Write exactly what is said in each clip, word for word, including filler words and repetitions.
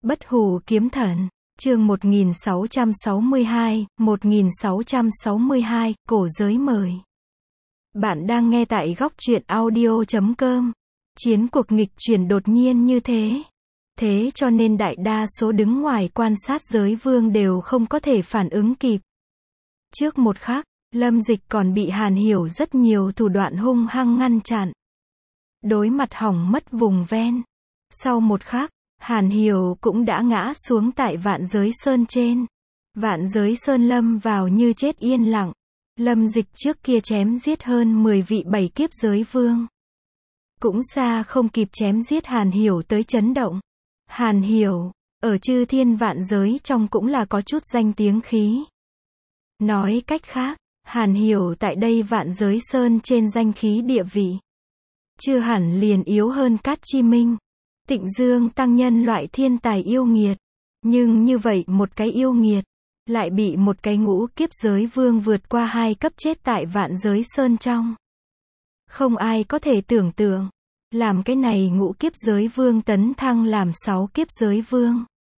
Bất hủ kiếm thần, chương một nghìn sáu trăm sáu mươi hai, một nghìn sáu trăm sáu mươi hai, cổ giới mời. Bạn đang nghe tại góc truyện audio chấm com. Chiến cuộc nghịch chuyển đột nhiên như thế. Thế cho nên đại đa số đứng ngoài quan sát giới vương đều không có thể phản ứng kịp. Trước một khắc, Lâm Dịch còn bị Hàn Hiểu rất nhiều thủ đoạn hung hăng ngăn chặn. Đối mặt hỏng mất vùng ven. Sau một khắc, Hàn Hiểu cũng đã ngã xuống tại Vạn Giới Sơn trên. Vạn Giới Sơn lâm vào như chết yên lặng. Lâm Dịch trước kia chém giết hơn mười vị bảy kiếp giới vương. Cũng xa không kịp chém giết Hàn Hiểu tới chấn động. Hàn Hiểu, ở chư thiên vạn giới trong cũng là có chút danh tiếng khí. Nói cách khác, Hàn Hiểu tại đây Vạn Giới Sơn trên danh khí địa vị. Chưa hẳn liền yếu hơn Cát Chi Minh. Tịnh Dương tăng nhân loại thiên tài yêu nghiệt. Nhưng như vậy một cái yêu nghiệt, lại bị một cái ngũ kiếp giới vương vượt qua hai cấp chết tại Vạn Giới Sơn trong. Không ai có thể tưởng tượng, làm cái này ngũ kiếp giới vương tấn thăng làm sáu kiếp giới vương.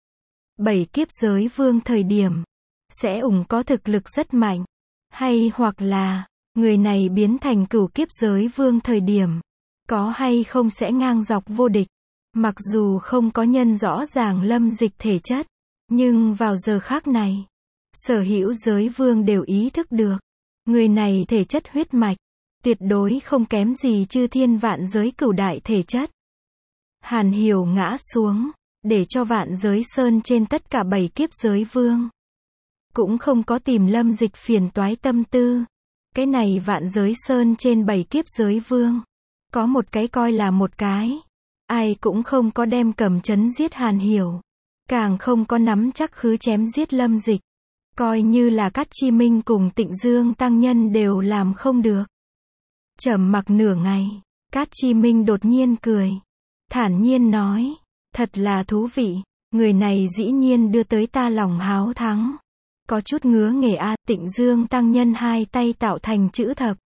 Bảy kiếp giới vương thời điểm, sẽ ủng có thực lực rất mạnh. Hay hoặc là, người này biến thành cửu kiếp giới vương thời điểm, có hay không sẽ ngang dọc vô địch. Mặc dù không có nhân rõ ràng Lâm Dịch thể chất, nhưng vào giờ khác này, sở hữu giới vương đều ý thức được. Người này thể chất huyết mạch, tuyệt đối không kém gì chư thiên vạn giới cửu đại thể chất. Hàn Hiểu ngã xuống, để cho Vạn Giới Sơn trên tất cả bảy kiếp giới vương. Cũng không có tìm Lâm Dịch phiền toái tâm tư. Cái này Vạn Giới Sơn trên bảy kiếp giới vương, có một cái coi là một cái. Ai cũng không có đem cầm chấn giết Hàn Hiểu. Càng không có nắm chắc khứ chém giết Lâm Dịch. Coi như là Cát Chi Minh cùng Tịnh Dương tăng nhân đều làm không được. Trầm mặc nửa ngày, Cát Chi Minh đột nhiên cười. Thản nhiên nói, thật là thú vị, người này dĩ nhiên đưa tới ta lòng háo thắng. Có chút ngứa nghề a. À, Tịnh Dương tăng nhân hai tay tạo thành chữ thập.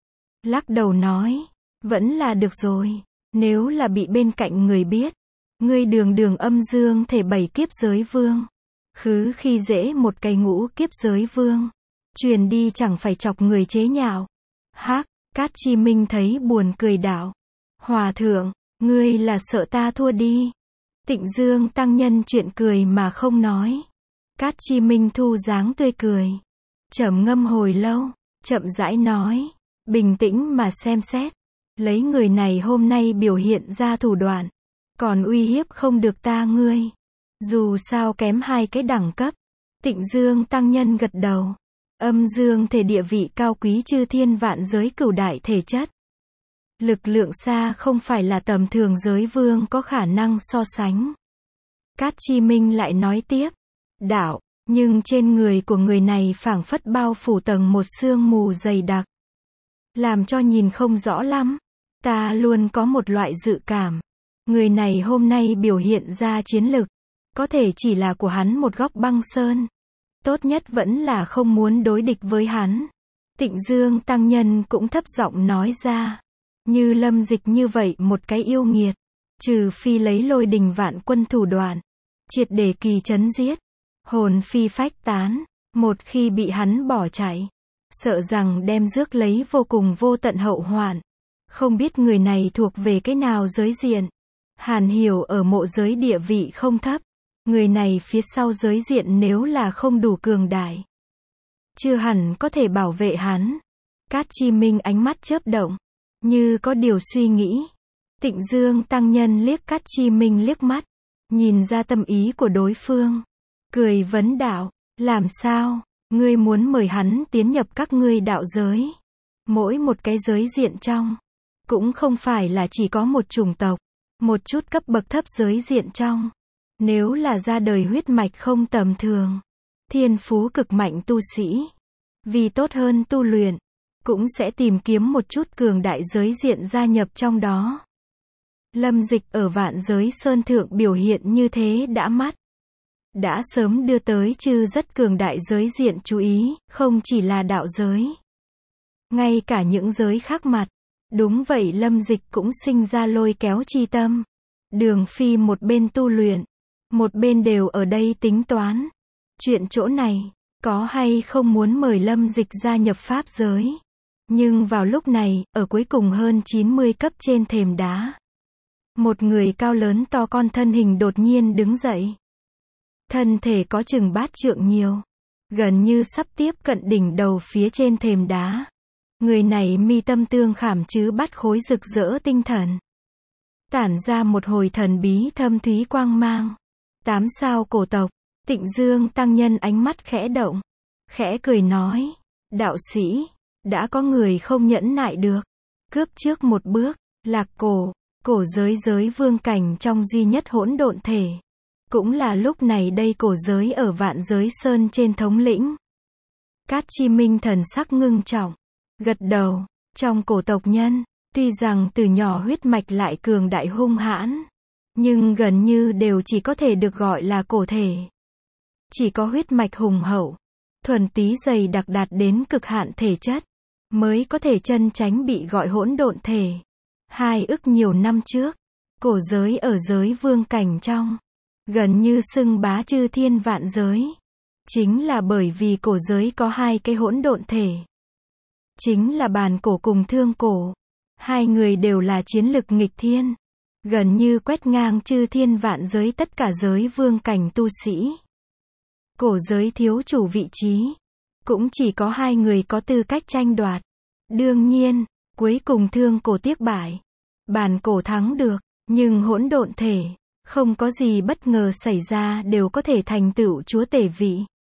Lắc đầu nói, vẫn là được rồi. Nếu là bị bên cạnh người biết, ngươi đường đường âm dương thể bảy kiếp giới vương, khứ khi dễ một cái ngũ kiếp giới vương, truyền đi chẳng phải chọc người chế nhạo. Hắc, Cát Chi Minh thấy buồn cười đạo, hòa thượng, ngươi là sợ ta thua đi. Tịnh Dương tăng nhân chuyện cười mà không nói. Cát Chi Minh thu dáng tươi cười, trầm ngâm hồi lâu, chậm rãi nói, bình tĩnh mà xem xét. Lấy người này hôm nay biểu hiện ra thủ đoạn, còn uy hiếp không được ta ngươi. Dù sao kém hai cái đẳng cấp. Tịnh Dương tăng nhân gật đầu. Âm dương thể địa vị cao quý chư thiên vạn giới cửu đại thể chất. Lực lượng xa không phải là tầm thường giới vương có khả năng so sánh. Cát Chi Minh lại nói tiếp, đạo, nhưng trên người của người này phảng phất bao phủ tầng một sương mù dày đặc, làm cho nhìn không rõ lắm. Ta luôn có một loại dự cảm, người này hôm nay biểu hiện ra chiến lực, có thể chỉ là của hắn một góc băng sơn. Tốt nhất vẫn là không muốn đối địch với hắn. Tịnh Dương tăng nhân cũng thấp giọng nói ra, như Lâm Dịch như vậy một cái yêu nghiệt, trừ phi lấy lôi đình vạn quân thủ đoạn, triệt để kỳ chấn giết, hồn phi phách tán, một khi bị hắn bỏ chạy, sợ rằng đem rước lấy vô cùng vô tận hậu hoạn. Không biết người này thuộc về cái nào giới diện. Hàn Hiểu ở mộ giới địa vị không thấp. Người này phía sau giới diện nếu là không đủ cường đại, chưa hẳn có thể bảo vệ hắn. Cát Chi Minh ánh mắt chớp động, như có điều suy nghĩ. Tịnh Dương tăng nhân liếc Cát Chi Minh liếc mắt, nhìn ra tâm ý của đối phương. Cười vấn đạo, làm sao, ngươi muốn mời hắn tiến nhập các ngươi đạo giới. Mỗi một cái giới diện trong, cũng không phải là chỉ có một chủng tộc, một chút cấp bậc thấp giới diện trong. Nếu là ra đời huyết mạch không tầm thường, thiên phú cực mạnh tu sĩ, vì tốt hơn tu luyện, cũng sẽ tìm kiếm một chút cường đại giới diện gia nhập trong đó. Lâm Dịch ở Vạn Giới Sơn thượng biểu hiện như thế đã mắt, đã sớm đưa tới chư rất cường đại giới diện chú ý, không chỉ là đạo giới, ngay cả những giới khác mặt. Đúng vậy, Lâm Dịch cũng sinh ra lôi kéo chi tâm. Đường Phi một bên tu luyện, Một bên đều ở đây tính toán. Chuyện chỗ này, có hay không muốn mời Lâm Dịch gia nhập pháp giới. Nhưng vào lúc này, ở cuối cùng hơn chín mươi cấp trên thềm đá. Một người cao lớn to con thân hình đột nhiên đứng dậy. Thân thể có chừng bát trượng nhiều. Gần như sắp tiếp cận đỉnh đầu phía trên thềm đá. Người này mi tâm tương khảm chứ bát khối rực rỡ tinh thần. Tản ra một hồi thần bí thâm thúy quang mang. Tám sao cổ tộc, Tịnh Dương tăng nhân ánh mắt khẽ động. Khẽ cười nói, đạo sĩ, đã có người không nhẫn nại được. Cướp trước một bước, Lạc Cổ, cổ giới giới vương cảnh trong duy nhất hỗn độn thể. Cũng là lúc này đây cổ giới ở Vạn Giới Sơn trên thống lĩnh. Cát Chi Minh thần sắc ngưng trọng, gật đầu, trong cổ tộc nhân, tuy rằng từ nhỏ huyết mạch lại cường đại hung hãn, nhưng gần như đều chỉ có thể được gọi là cổ thể. Chỉ có huyết mạch hùng hậu, thuần tí dày đặc đạt đến cực hạn thể chất, mới có thể chân tránh bị gọi hỗn độn thể. Hai ức nhiều năm trước, cổ giới ở giới vương cảnh trong, gần như xưng bá chư thiên vạn giới. Chính là bởi vì cổ giới có hai cái hỗn độn thể. Chính là bàn cổ cùng thương cổ. Hai người đều là chiến lực nghịch thiên. Gần như quét ngang chư thiên vạn giới tất cả giới vương cảnh tu sĩ. Cổ giới thiếu chủ vị trí. Cũng chỉ có hai người có tư cách tranh đoạt. Đương nhiên, cuối cùng thương cổ tiếc bại. Bàn cổ thắng được, nhưng hỗn độn thể, không có gì bất ngờ xảy ra đều có thể thành tựu chúa tể vị.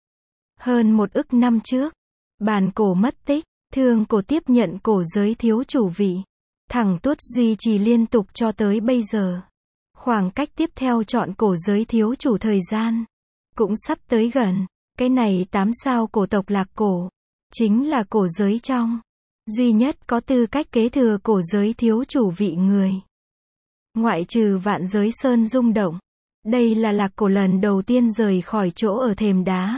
Hơn một ức năm trước, bàn cổ mất tích, thương cổ tiếp nhận cổ giới thiếu chủ vị. Thẳng tuốt duy trì liên tục cho tới bây giờ. Khoảng cách tiếp theo chọn cổ giới thiếu chủ thời gian, cũng sắp tới gần. Cái này tám sao cổ tộc Lạc Cổ, chính là cổ giới trong, duy nhất có tư cách kế thừa cổ giới thiếu chủ vị người. Ngoại trừ Vạn Giới Sơn rung động, đây là Lạc Cổ lần đầu tiên rời khỏi chỗ ở thềm đá.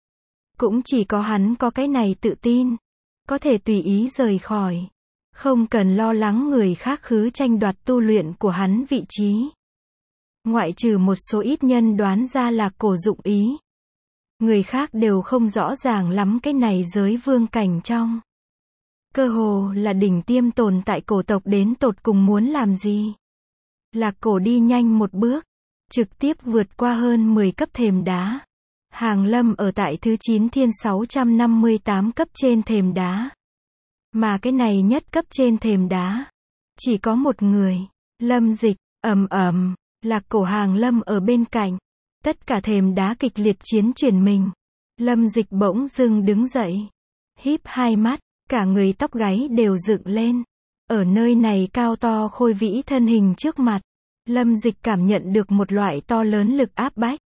Cũng chỉ có hắn có cái này tự tin, có thể tùy ý rời khỏi, không cần lo lắng người khác khứ tranh đoạt tu luyện của hắn vị trí. Ngoại trừ một số ít nhân đoán ra Lạc Cổ dụng ý, người khác đều không rõ ràng lắm cái này giới vương cảnh trong. Cơ hồ là đỉnh tiêm tồn tại cổ tộc đến tột cùng muốn làm gì. Lạc Cổ đi nhanh một bước, trực tiếp vượt qua hơn mười cấp thềm đá. Hàng lâm ở tại thứ chín thiên sáu trăm năm mươi tám cấp trên thềm đá. Mà cái này nhất cấp trên thềm đá, chỉ có một người, Lâm Dịch, ầm ầm, Lạc Cổ hàng lâm ở bên cạnh. Tất cả thềm đá kịch liệt chiến chuyển mình. Lâm Dịch bỗng dưng đứng dậy, híp hai mắt, cả người tóc gáy đều dựng lên. Ở nơi này cao to khôi vĩ thân hình trước mặt, Lâm Dịch cảm nhận được một loại to lớn lực áp bách.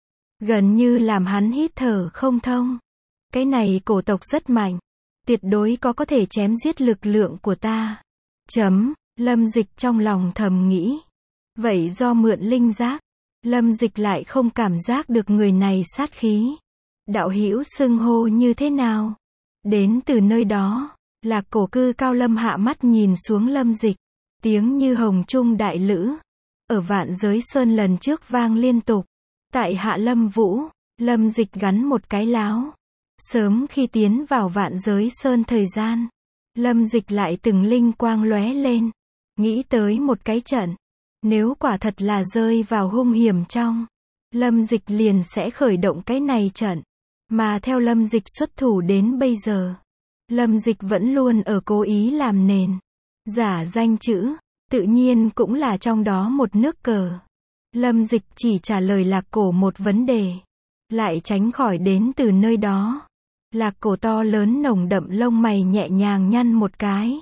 Gần như làm hắn hít thở không thông. Cái này cổ tộc rất mạnh, tuyệt đối có có thể chém giết lực lượng của ta. Chấm, Lâm Dịch trong lòng thầm nghĩ. Vậy do mượn linh giác, Lâm Dịch lại không cảm giác được người này sát khí. Đạo hữu xưng hô như thế nào? Đến từ nơi đó, Lạc Cổ cư cao lâm hạ mắt nhìn xuống Lâm Dịch. Tiếng như hồng trung đại lữ. Ở Vạn Giới Sơn lần trước vang liên tục. Tại Hạ Lâm Vũ, Lâm Dịch gắn một cái láo. Sớm khi tiến vào Vạn Giới Sơn thời gian, Lâm Dịch lại từng linh quang lóe lên. Nghĩ tới một cái trận. Nếu quả thật là rơi vào hung hiểm trong, Lâm Dịch liền sẽ khởi động cái này trận. Mà theo Lâm Dịch xuất thủ đến bây giờ, Lâm Dịch vẫn luôn ở cố ý làm nền. Giả danh chữ, tự nhiên cũng là trong đó một nước cờ. Lâm Dịch chỉ trả lời Lạc Cổ một vấn đề, lại tránh khỏi đến từ nơi đó. Lạc Cổ to lớn nồng đậm lông mày nhẹ nhàng nhăn một cái.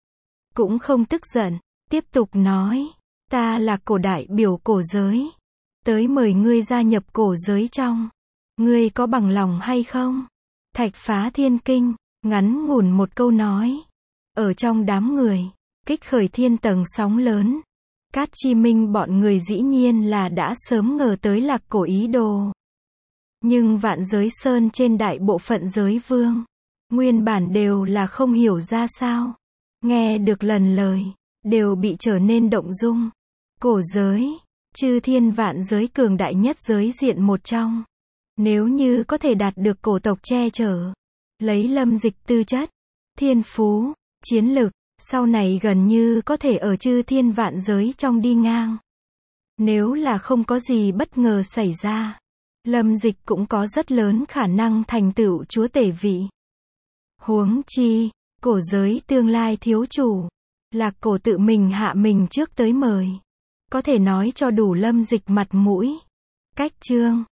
Cũng không tức giận, tiếp tục nói, ta là cổ đại biểu cổ giới. Tới mời ngươi gia nhập cổ giới trong. Ngươi có bằng lòng hay không? Thạch Phá Thiên Kinh, ngắn ngủn một câu nói. Ở trong đám người, kích khởi thiên tầng sóng lớn. Cát Chi Minh bọn người dĩ nhiên là đã sớm ngờ tới Lạc Cổ ý đồ. Nhưng Vạn Giới Sơn trên đại bộ phận giới vương, nguyên bản đều là không hiểu ra sao. Nghe được lần lời, đều bị trở nên động dung. Cổ giới, Chư thiên vạn giới cường đại nhất giới diện một trong. Nếu như có thể đạt được cổ tộc che chở, lấy Lâm Dịch tư chất, thiên phú, chiến lực, sau này gần như có thể ở chư thiên vạn giới trong đi ngang. Nếu là không có gì bất ngờ xảy ra, Lâm Dịch cũng có rất lớn khả năng thành tựu chúa tể vị. Huống chi, cổ giới tương lai thiếu chủ, Lạc Cổ tự mình hạ mình trước tới mời. Có thể nói cho đủ Lâm Dịch mặt mũi. Cách chương